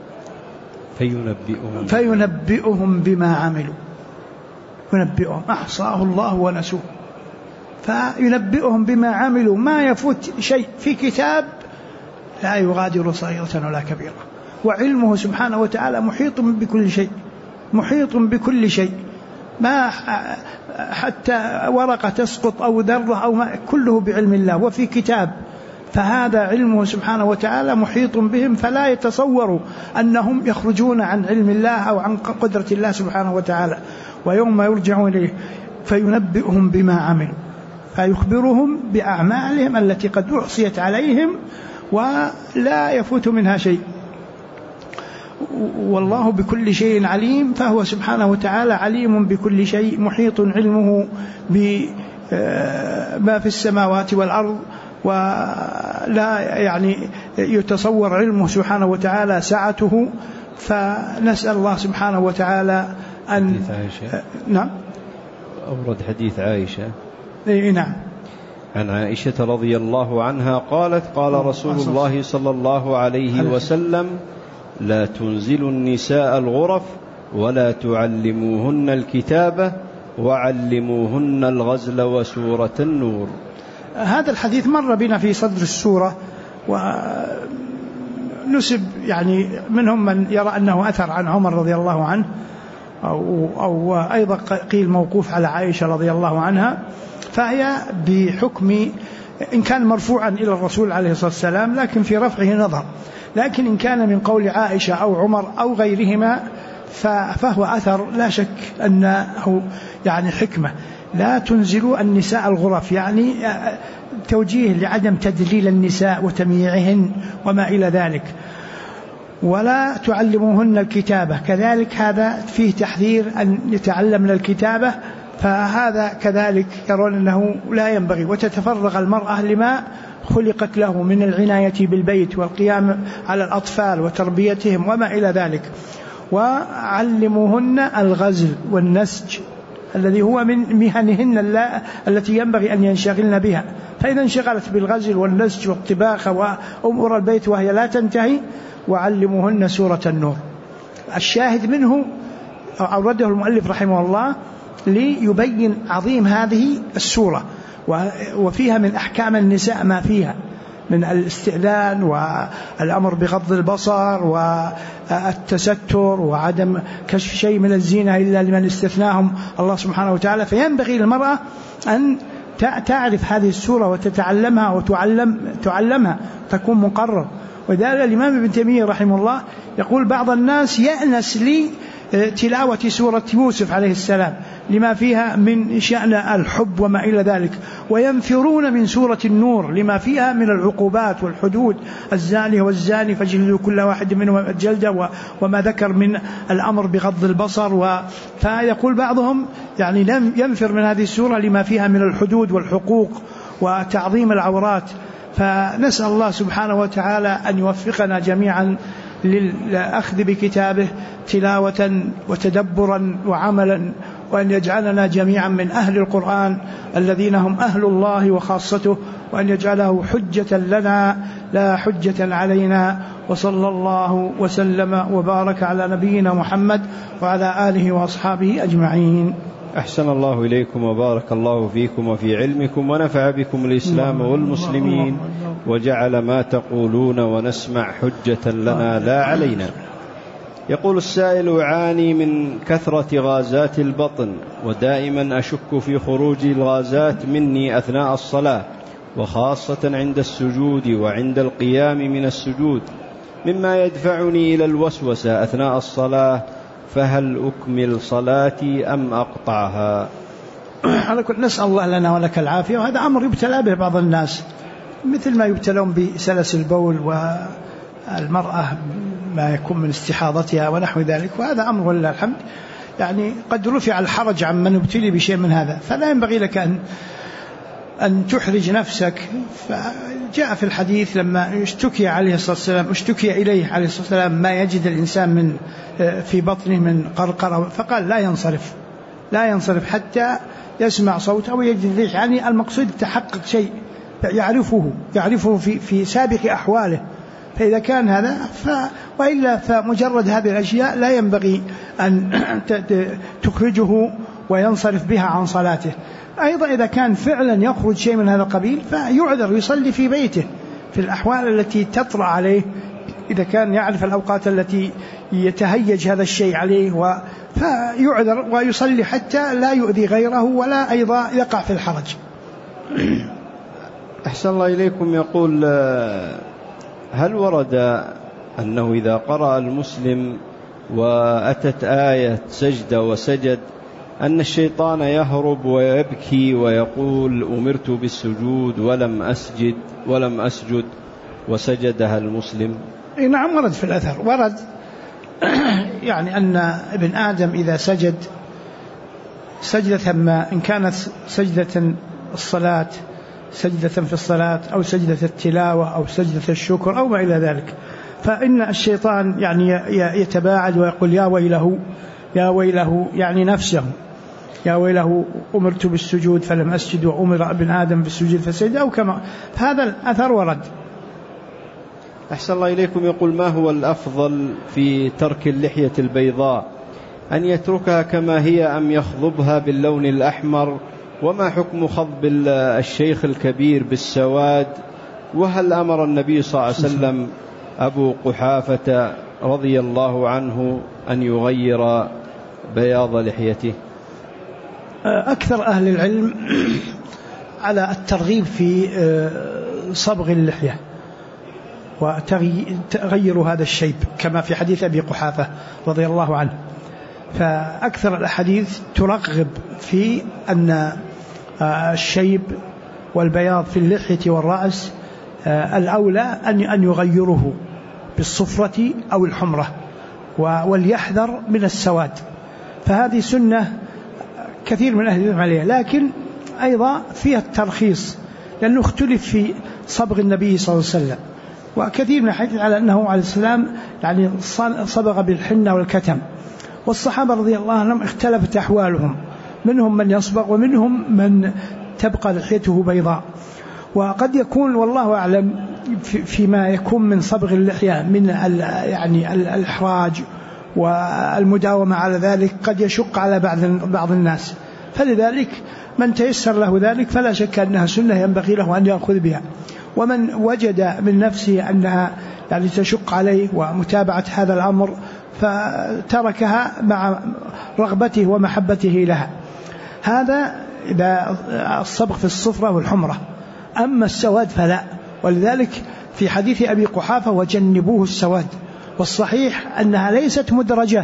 فينبئهم بما عملوا، ينبئهم أحصاه الله ونسوه، فينبئهم بما عملوا، ما يفوت شيء في كتاب لا يغادر صغيرة ولا كبيرة. وعلمه سبحانه وتعالى محيط بكل شيء، محيط بكل شيء، ما حتى ورقة تسقط أو ذرة أو ما، كله بعلم الله وفي كتاب. فهذا علمه سبحانه وتعالى محيط بهم، فلا يتصوروا أنهم يخرجون عن علم الله أو عن قدرة الله سبحانه وتعالى. ويوم يرجعون إليه فينبئهم بما عملوا، فيخبرهم بأعمالهم التي قد أحصيت عليهم ولا يفوت منها شيء. والله بكل شيء عليم، فهو سبحانه وتعالى عليم بكل شيء، محيط علمه بما في السماوات والأرض، ولا يعني يتصور علمه سبحانه وتعالى سعته. فنسأل الله سبحانه وتعالى أن نعم أورد حديث عائشة. نعم. عن عائشة رضي الله عنها قالت قال رسول الله صلى الله عليه وسلم لا تنزلوا النساء الغرف ولا تعلموهن الكتابة وعلموهن الغزل وسورة النور. هذا الحديث مر بنا في صدر السورة، ونسب يعني منهم من يرى أنه أثر عن عمر رضي الله عنه، أو أيضا قيل موقوف على عائشة رضي الله عنها. فهي بحكم إن كان مرفوعا إلى الرسول عليه الصلاة والسلام لكن في رفعه نظر، لكن إن كان من قول عائشة أو عمر أو غيرهما فهو أثر لا شك أنه يعني حكمة. لا تنزلوا النساء الغرف، يعني توجيه لعدم تدليل النساء وتمييعهن وما إلى ذلك. ولا تعلموهن الكتابة، كذلك هذا فيه تحذير أن يتعلمن الكتابة، فهذا كذلك يرون أنه لا ينبغي. وتتفرغ المرأة لما خلقت له من العناية بالبيت والقيام على الأطفال وتربيتهم وما إلى ذلك. وعلموهن الغزل والنسج الذي هو من مهنهن التي ينبغي أن ينشغلن بها، فإذا انشغلت بالغزل والنسج والطباخ وأمور البيت وهي لا تنتهي. وعلموهن سورة النور. الشاهد منه أورده المؤلف رحمه الله ليبين عظيم هذه السورة، وفيها من أحكام النساء ما فيها من الاستئذان والأمر بغض البصر والتستر وعدم كشف شيء من الزينة إلا لمن استثناهم الله سبحانه وتعالى. فينبغي للمرأة أن تعرف هذه السورة وتتعلمها وتعلمها تكون مقرر. وذلك الإمام ابن تيمية رحمه الله يقول بعض الناس يأنس تلاوة سورة يوسف عليه السلام لما فيها من شأن الحب وما إلى ذلك، وينفرون من سورة النور لما فيها من العقوبات والحدود، الزاني والزاني فاجلدوا كل واحد منهم الجلدة، وما ذكر من الأمر بغض البصر. فيقول بعضهم يعني لم ينفر من هذه السورة لما فيها من الحدود والحقوق وتعظيم العورات. فنسأل الله سبحانه وتعالى أن يوفقنا جميعا للأخذ بكتابه تلاوة وتدبرا وعملا، وأن يجعلنا جميعا من أهل القرآن الذين هم أهل الله وخاصته، وأن يجعله حجة لنا لا حجة علينا. وصلى الله وسلم وبارك على نبينا محمد وعلى آله وأصحابه أجمعين. أحسن الله إليكم وبارك الله فيكم وفي علمكم، ونفع بكم الإسلام والمسلمين، وجعل ما تقولون ونسمع حجة لنا لا علينا. يقول السائل: أعاني من كثرة غازات البطن، ودائما أشك في خروج الغازات مني أثناء الصلاة، وخاصة عند السجود وعند القيام من السجود، مما يدفعني إلى الوسوسة أثناء الصلاة، فهل أكمل صلاتي أم أقطعها؟ على كل نسأل الله لنا ولك العافية. وهذا أمر يبتلى به بعض الناس، مثل ما يبتلون بسلس البول والمرأة ما يكون من استحاضتها ونحو ذلك، وهذا أمر ولله الحمد يعني قد رفع الحرج عن من ابتلي بشيء من هذا، فلا ينبغي لك أن تحرج نفسك. فجاء في الحديث لما اشتكي عليه الصلاة والسلام، اشتكي إليه عليه الصلاة والسلام ما يجد الإنسان من في بطنه من قرقرة، فقال لا ينصرف حتى يسمع صوت أو يجد ريح. يعني المقصود تحقق شيء يعرفه في سابق أحواله، فإذا كان هذا وإلا فمجرد هذه الأشياء لا ينبغي أن تخرجه وينصرف بها عن صلاته. أيضا إذا كان فعلا يخرج شيء من هذا القبيل فيعذر، يصلي في بيته في الأحوال التي تطرأ عليه، إذا كان يعرف الأوقات التي يتهيج هذا الشيء عليه فيعذر ويصلي حتى لا يؤذي غيره ولا أيضا يقع في الحرج. أحسن الله إليكم. يقول: هل ورد أنه إذا قرأ المسلم وأتت آية سجدة وسجد أن الشيطان يهرب ويبكي ويقول أمرت بالسجود ولم أسجد وسجدها المسلم؟ نعم، ورد في الأثر، ورد يعني أن ابن آدم إذا سجد سجدة ما، إن كانت سجدة الصلاة، سجدة في الصلاة أو سجدة التلاوة أو سجدة الشكر أو ما إلى ذلك، فإن الشيطان يعني يتباعد ويقول يا ويله يعني نفسه، يا ويله أمرت بالسجود فلم أسجد وأمر ابن آدم بالسجود فسجد أو كما، هذا الأثر ورد. أحسن الله إليكم. يقول: ما هو الأفضل في ترك اللحية البيضاء، أن يتركها كما هي أم يخضبها باللون الأحمر؟ وما حكم خضب الشيخ الكبير بالسواد؟ وهل أمر النبي صلى الله عليه وسلم أبو قحافة رضي الله عنه أن يغير بياض لحيته؟ أكثر أهل العلم على الترغيب في صبغ اللحية وتغير هذا الشيب كما في حديث أبي قحافة رضي الله عنه. فأكثر الأحاديث ترغب في أن الشيب والبياض في اللحية والرأس الأولى أن يغيره بالصفرة أو الحمرة، وليحذر من السواد. فهذه سنة كثير من أهل العلم عليها، لكن أيضا فيها الترخيص لأنه اختلف في صبغ النبي صلى الله عليه وسلم، وكثير من الحديث على أنه عليه السلام يعني صبغ بالحنة والكتم، والصحابة رضي الله عنهم اختلفت أحوالهم، منهم من يصبغ ومنهم من تبقى لحيته بيضاء. وقد يكون والله أعلم فيما يكون من صبغ اللحية من يعني الإحراج والمداومة على ذلك قد يشق على بعض الناس، فلذلك من تيسر له ذلك فلا شك أنها سنة ينبغي له أن يأخذ بها، ومن وجد من نفسه أنها يعني تشق عليه ومتابعة هذا الأمر فتركها مع رغبته ومحبته لها. هذا إذا الصبغ في الصفرة والحمرة. أما السواد فلا، ولذلك في حديث أبي قحافة وجنبوه السواد، والصحيح أنها ليست مدرجة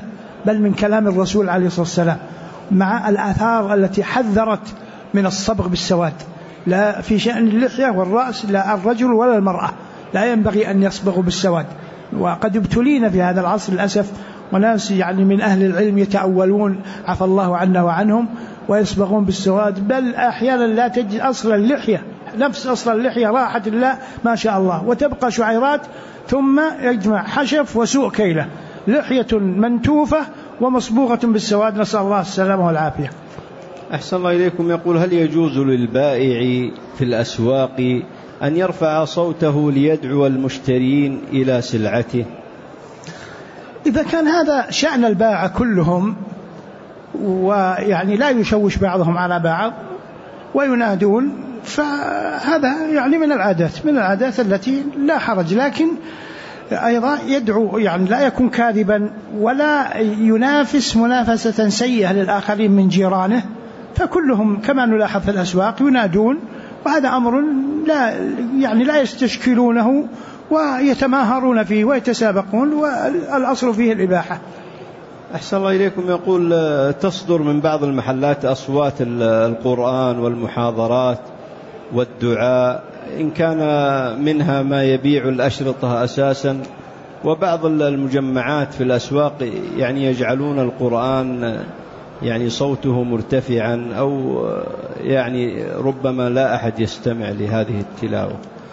بل من كلام الرسول عليه الصلاة والسلام، مع الآثار التي حذرت من الصبغ بالسواد. لا في شأن اللحية والرأس لا الرجل ولا المرأة لا ينبغي أن يصبغوا بالسواد. وقد ابتلينا في هذا العصر للأسف، وناس يعني من أهل العلم يتأولون عفى الله عنا وعنهم ويصبغون بالسواد، بل أحيانا لا تجد أصل اللحية، نفس أصل اللحية راحة الله ما شاء الله، وتبقى شعيرات ثم يجمع حشف وسوء كيلة، لحية منتوفة ومصبوغة بالسواد، نسأل الله السلامة والعافية. أحسن الله إليكم. يقول: هل يجوز للبائع في الأسواق أن يرفع صوته ليدعو المشترين إلى سلعته؟ إذا كان هذا شأن البائع كلهم، ويعني لا يشوش بعضهم على بعض وينادون، فهذا يعني من العادات التي لا حرج، لكن أيضا يدعو يعني لا يكون كاذبا ولا ينافس منافسة سيئة للآخرين من جيرانه، فكلهم كما نلاحظ في الأسواق ينادون، وهذا أمر لا يستشكلونه ويتماهرون فيه ويتسابقون، والأصل فيه الإباحة. أحسن الله إليكم. يقول: تصدر من بعض المحلات أصوات القرآن والمحاضرات والدعاء، إن كان منها ما يبيع الأشرطة أساسا، وبعض المجمعات في الأسواق يعني يجعلون القرآن يعني صوته مرتفعا، أو يعني ربما لا أحد يستمع لهذه التلاوة.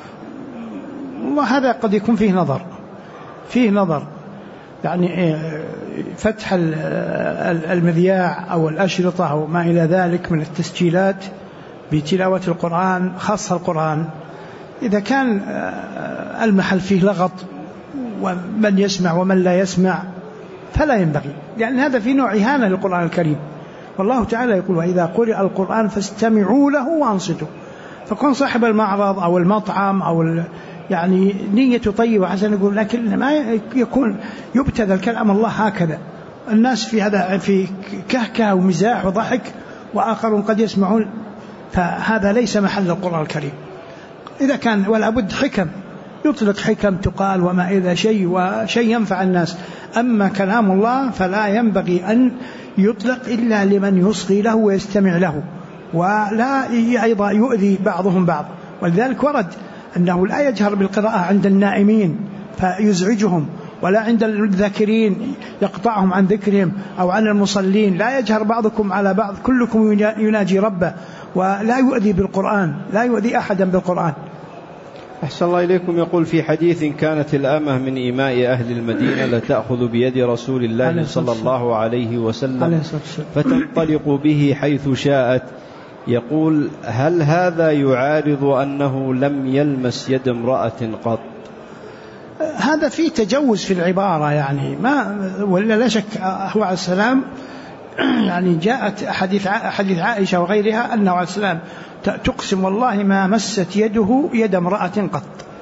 وهذا قد يكون فيه نظر يعني فتح المذياع أو الأشرطة أو ما إلى ذلك من التسجيلات بتلاوة القرآن، خاصة القرآن، إذا كان المحل فيه لغط ومن يسمع ومن لا يسمع فلا ينبغي، لأن هذا في نوع إهانة للقرآن الكريم. والله تعالى يقول: وإذا قرئ القرآن فاستمعوا له وانصتوا. فكون صاحب المعرض أو المطعم أو يعني نيته طيبة حسن يقول، لكن ما يكون يبتذل كلام الله هكذا، الناس في هذا في كهكه ومزاح وضحك، وآخرون قد يسمعون، فهذا ليس محل القرآن الكريم. إذا كان ولا بد حكم، يطلق حكم تقال وما إذا شيء ينفع الناس، أما كلام الله فلا ينبغي أن يطلق إلا لمن يصغي له ويستمع له، ولا أيضا يؤذي بعضهم بعض. ولذلك ورد أنه لا يجهر بالقراءة عند النائمين فيزعجهم، ولا عند الذاكرين يقطعهم عن ذكرهم، أو عن المصلين لا يجهر بعضكم على بعض، كلكم يناجي ربه، ولا يؤذي بالقرآن، لا يؤذي أحدا بالقرآن. أحسن الله إليكم. يقول: في حديث: كانت الأمة من إماء أهل المدينة لتأخذ بيد رسول الله صلى الله عليه وسلم فتنطلق به حيث شاءت. يقول: هل هذا يعارض أنه لم يلمس يد امرأة قط؟ هذا فيه تجوز في العبارة، يعني ما ولا لا شك هو عليه السلام يعني جاءت حديث عائشة وغيرها أنه عليه السلام تقسم والله ما مست يده يد امرأة قط،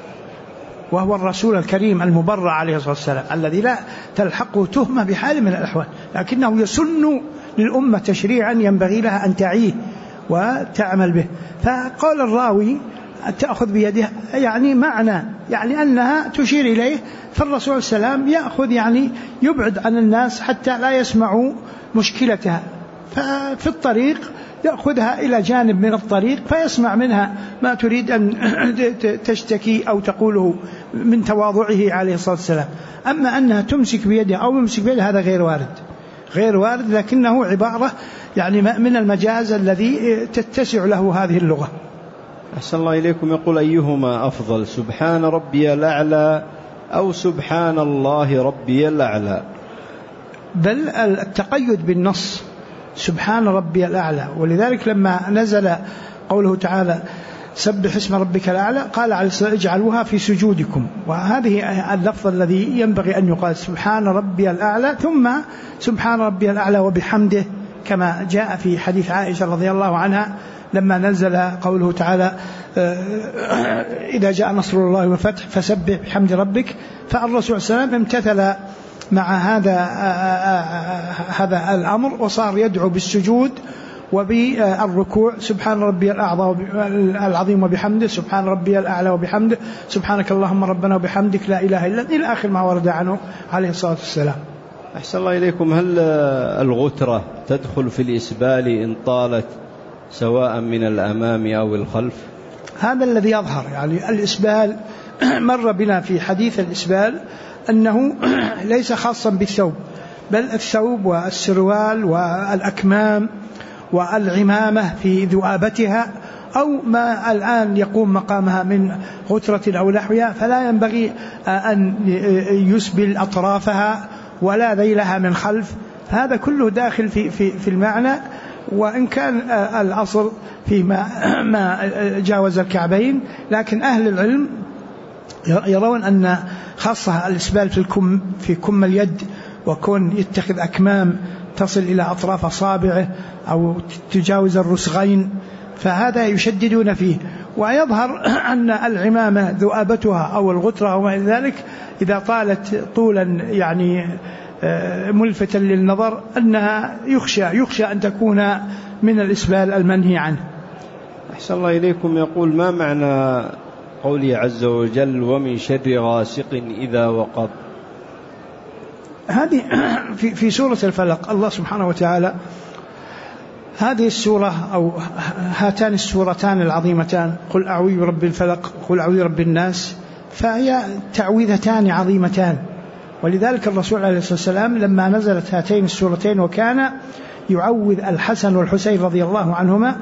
وهو الرسول الكريم المبرع عليه الصلاة والسلام الذي لا تلحقه تهمة بحال من الأحوال، لكنه يسن للأمة تشريعا ينبغي لها أن تعيه وتعمل به. فقال الراوي تأخذ بيدها يعني معنى يعني أنها تشير إليه، فالرسول السلام يأخذ يعني يبعد عن الناس حتى لا يسمعوا مشكلتها، ففي الطريق يأخذها إلى جانب من الطريق فيسمع منها ما تريد أن تشتكي أو تقوله من تواضعه عليه الصلاة والسلام. أما أنها تمسك بيدها أو يمسك بيدها هذا غير وارد، لكنه عبارة يعني من المجاز الذي تتسع له هذه اللغة. أحسن الله إليكم. يقول: أيهما أفضل، سبحان ربي الأعلى أو سبحان الله ربي الأعلى؟ بل التقيد بالنص سبحان ربي الأعلى، ولذلك لما نزل قوله تعالى سبح اسم ربك الأعلى قال عليه الصلاة اجعلوها في سجودكم، وهذه اللفظ الذي ينبغي أن يقال سبحان ربي الأعلى ثم سبحان ربي الأعلى وبحمده، كما جاء في حديث عائشة رضي الله عنها لما نزل قوله تعالى إذا جاء نصر الله والفتح فسبح بحمد ربك، فالرسول صلى الله عليه وسلم امتثل مع هذا الأمر وصار يدعو بالسجود وبالركوع سبحان ربي العظيم وبحمده، سبحان ربي الأعلى وبحمده، سبحانك اللهم ربنا وبحمدك لا إله إلا أنت، إلى آخر ما ورد عنه عليه الصلاة والسلام. أحسن الله إليكم. هل الغترة تدخل في الإسبال إن طالت سواء من الأمام أو الخلف؟ هذا الذي يظهر، يعني الإسبال مر بنا في حديث الإسبال أنه ليس خاصا بالثوب، بل الثوب والسروال والأكمام والعمامة في ذؤابتها أو ما الآن يقوم مقامها من غترة أو نحوها، فلا ينبغي أن يسبل أطرافها ولا ذيلها من خلف. هذا كله داخل في المعنى، وإن كان الأصل فيما ما جاوز الكعبين، لكن أهل العلم يرون أن خاصة الإسبال في كم اليد، وكون يتخذ أكمام تصل إلى أطراف أصابعه أو تجاوز الرسغين، فهذا يشددون فيه. ويظهر أن العمامة ذؤابتها أو الغترة وما إلى ذلك إذا طالت طولا يعني ملفتا للنظر أنها يخشى أن تكون من الإسبال المنهي عنه. أحسن الله إليكم. يقول: ما معنى قوله عز وجل: ومن شر غاسق إذا وقب؟ هذه في سورة الفلق. الله سبحانه وتعالى هذه السورة أو هاتان السورتان العظيمتان، قل أعوذ برب الفلق قل أعوذ برب الناس، فهي تعويذتان عظيمتان. ولذلك الرسول عليه الصلاة والسلام لما نزلت هاتين السورتين وكان يعوذ الحسن والحسين رضي الله عنهما،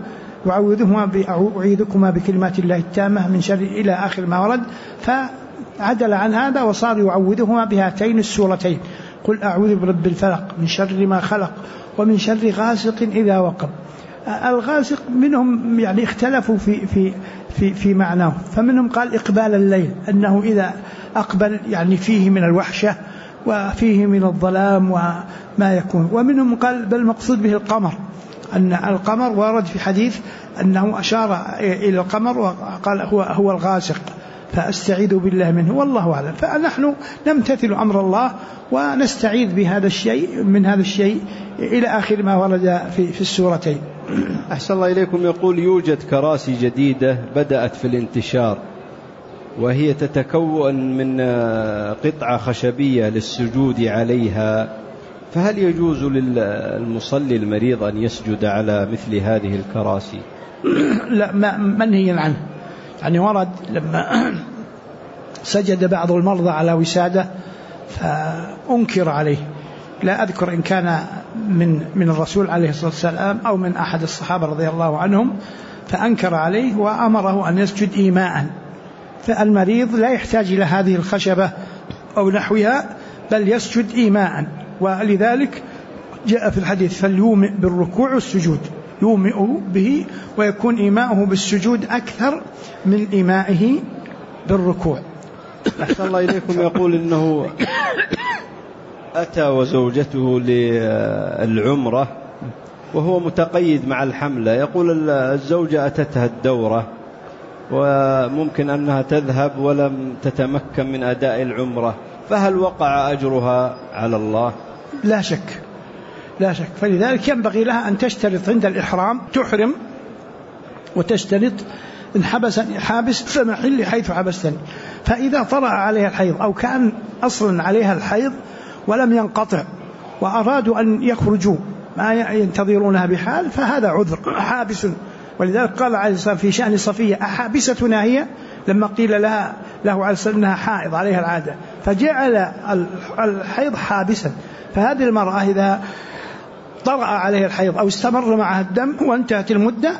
أعيذكما بكلمات الله التامة من شر إلى آخر ما ورد، فعدل عن هذا وصار يعوذهما بهاتين السورتين: قل أعوذ برب الفلق من شر ما خلق ومن شر غاسق إذا وقب. الغاسق منهم يعني اختلفوا في معناه، فمنهم قال إقبال الليل، أنه إذا أقبل يعني فيه من الوحشة وفيه من الظلام وما يكون. ومنهم قال بل مقصود به القمر، أن القمر ورد في حديث أنه أشار إلى القمر وقال هو الغاسق، فأستعيذ بالله منه، والله أعلم. فنحن نمتثل أمر الله ونستعيذ بهذا الشيء من هذا الشيء إلى آخر ما ورد في السورتين. أحسن الله إليكم. يقول: يوجد كراسي جديدة بدأت في الانتشار، وهي تتكون من قطعة خشبية للسجود عليها، فهل يجوز للمصلي المريض أن يسجد على مثل هذه الكراسي؟ لا، منهي عنه. يعني ورد لما سجد بعض المرضى على وسادة فأنكر عليه، لا أذكر إن كان من الرسول عليه الصلاة والسلام أو من أحد الصحابة رضي الله عنهم، فأنكر عليه وأمره أن يسجد إيماء. فالمريض لا يحتاج إلى هذه الخشبة أو نحوها، بل يسجد إيماء. ولذلك جاء في الحديث: فليومئ بالركوع والسجود، يومئ به ويكون إيماءه بالسجود أكثر من إيمائه بالركوع. أحسن الله إليكم. يقول إنه أتى وزوجته للعمرة وهو متقيد مع الحملة. يقول الزوجة أتتها الدورة وممكن أنها تذهب ولم تتمكن من أداء العمرة، فهل وقع أجرها على الله؟ لا شك، لا شك. فلذلك ينبغي لها أن تشترط عند الإحرام، تحرم وتشترط: إن حبسني حابس فمحل حيث حبستني. فإذا طرأ عليها الحيض أو كان أصلا عليها الحيض ولم ينقطع وأرادوا أن يخرجوا ما ينتظرونها بحال، فهذا عذر حابس. ولذلك قال عليه الصلاة والسلام في شأن صفية: أحابستنا هي؟ لما قيل له عليه الصلاة أنها حائض عليها العادة، فجعل الحيض حابسا. فهذه المرأة إذا طرأ عليها الحيض أو استمر معها الدم وانتهت المدة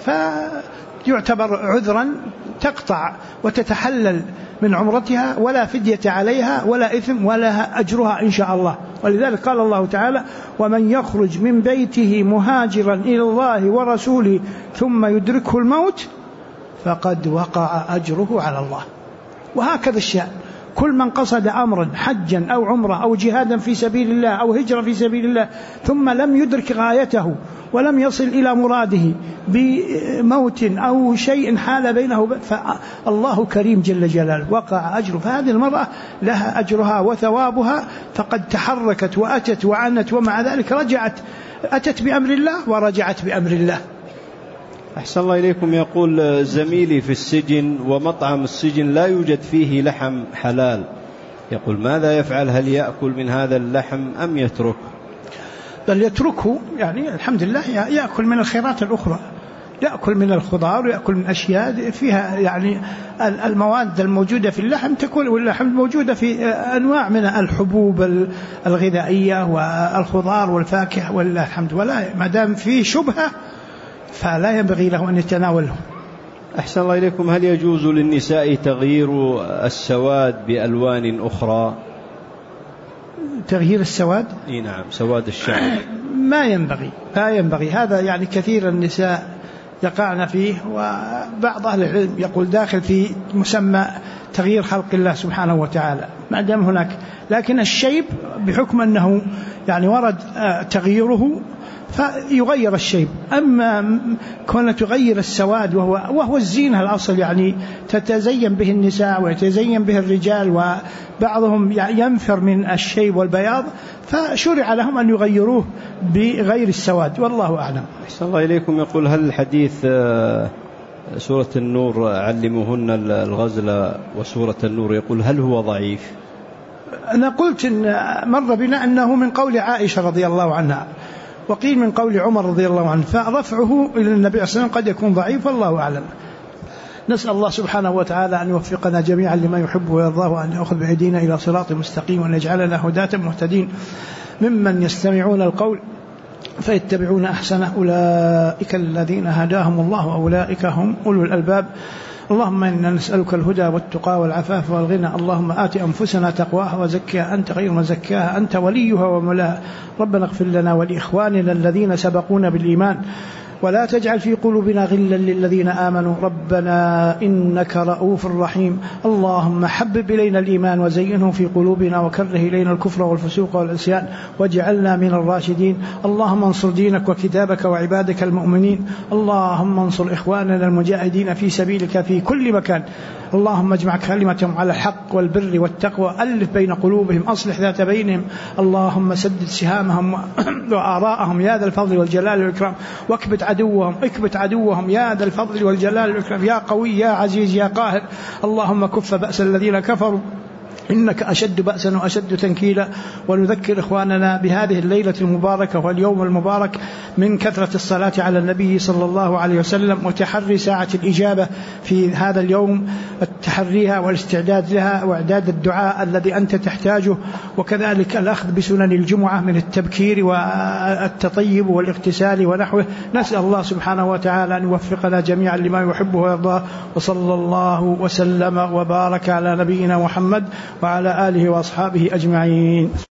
فيعتبر عذرا، تقطع وتتحلل من عمرتها، ولا فدية عليها ولا إثم ولا أجرها إن شاء الله. ولذلك قال الله تعالى: ومن يخرج من بيته مهاجرا إلى الله ورسوله ثم يدركه الموت فقد وقع أجره على الله. وهكذا الشأن، كل من قصد أمرا حجا أو عمره أو جهادا في سبيل الله أو هجرة في سبيل الله ثم لم يدرك غايته ولم يصل إلى مراده بموت أو شيء حال بينه، فالله كريم جل جلاله وقع أجره. فهذه المرأة لها أجرها وثوابها، فقد تحركت وأتت وعنت، ومع ذلك أتت بأمر الله ورجعت بأمر الله. أحسن الله إليكم. يقول: زميلي في السجن ومطعم السجن لا يوجد فيه لحم حلال، يقول ماذا يفعل؟ هل يأكل من هذا اللحم أم يترك؟ بل يتركه، يعني الحمد لله يأكل من الخيرات الأخرى، يأكل من الخضار ويأكل من أشياء فيها يعني المواد الموجودة في اللحم تكون، واللحم موجودة في أنواع من الحبوب الغذائية والخضار والفاكهة والله الحمد. ولا ما دام فيه شبهة فلا ينبغي له أن يتناوله. أحسن الله إليكم. هل يجوز للنساء تغيير السواد بألوان أخرى؟ تغيير السواد؟ نعم، سواد الشعر. ما ينبغي هذا، يعني كثير النساء يقعن فيه، وبعض أهل العلم يقول داخل في مسمى تغيير خلق الله سبحانه وتعالى ما دام هناك. لكن الشيب بحكم أنه يعني ورد تغييره فيغير الشيب. أما كون تغير السواد وهو الزينة الأصل، يعني تتزين به النساء ويتزين به الرجال، وبعضهم ينفر من الشيب والبياض، فشرع لهم أن يغيروه بغير السواد، والله أعلم. أحسن الله إليكم. يقول هل الحديث سورة النور علموهن الغزل وسورة النور، يقول هل هو ضعيف؟ أنا قلت إن مر بنا أنه من قول عائشة رضي الله عنها، وقيل من قول عمر رضي الله عنه، فرفعه إلى النبي صلى الله عليه وسلم قد يكون ضعيف، والله أعلم. نسأل الله سبحانه وتعالى أن يوفقنا جميعا لما يحب ويرضاه، وأن يأخذ بأيدينا إلى صراط مستقيم، وأن يجعلنا هداة مهتدين ممن يستمعون القول فيتبعون أحسنه، أولئك الذين هداهم الله وأولئك هم أولو الألباب. اللهم إنا نسألك الهدى والتقى والعفاف والغنى، اللهم آت أنفسنا تقواها وزكها أنت خير من زكاها أنت وليها ومولاها. ربنا اغفر لنا ولإخواننا الذين سبقونا بالإيمان، ولا تجعل في قلوبنا غلا للذين آمنوا، ربنا إنك رؤوف رحيم. اللهم حبب إلينا الإيمان وزينه في قلوبنا، وكره إلينا الكفر والفسوق والعصيان، واجعلنا من الراشدين. اللهم انصر دينك وكتابك وعبادك المؤمنين. اللهم انصر إخواننا المجاهدين في سبيلك في كل مكان. اللهم اجمع كلمتهم على الحق والبر والتقوى، ألف بين قلوبهم، أصلح ذات بينهم. اللهم سدد سهامهم وآراءهم يا ذا الفضل والجلال والإكرام، واكبت عدوهم يا ذا الفضل والجلال والإكرام، يا قوي يا عزيز يا قاهر. اللهم كف بأس الذين كفروا إنك أشد بأسا وأشد تنكيلا. ونذكر إخواننا بهذه الليلة المباركة واليوم المبارك من كثرة الصلاة على النبي صلى الله عليه وسلم، وتحري ساعة الإجابة في هذا اليوم، التحريها والاستعداد لها وإعداد الدعاء الذي أنت تحتاجه، وكذلك الأخذ بسنن الجمعة من التبكير والتطيب والاغتسال ونحوه. نسأل الله سبحانه وتعالى أن يوفقنا جميعا لما يحبه ويرضاه، وصلى الله وسلم وبارك على نبينا محمد وعلى آله وأصحابه أجمعين.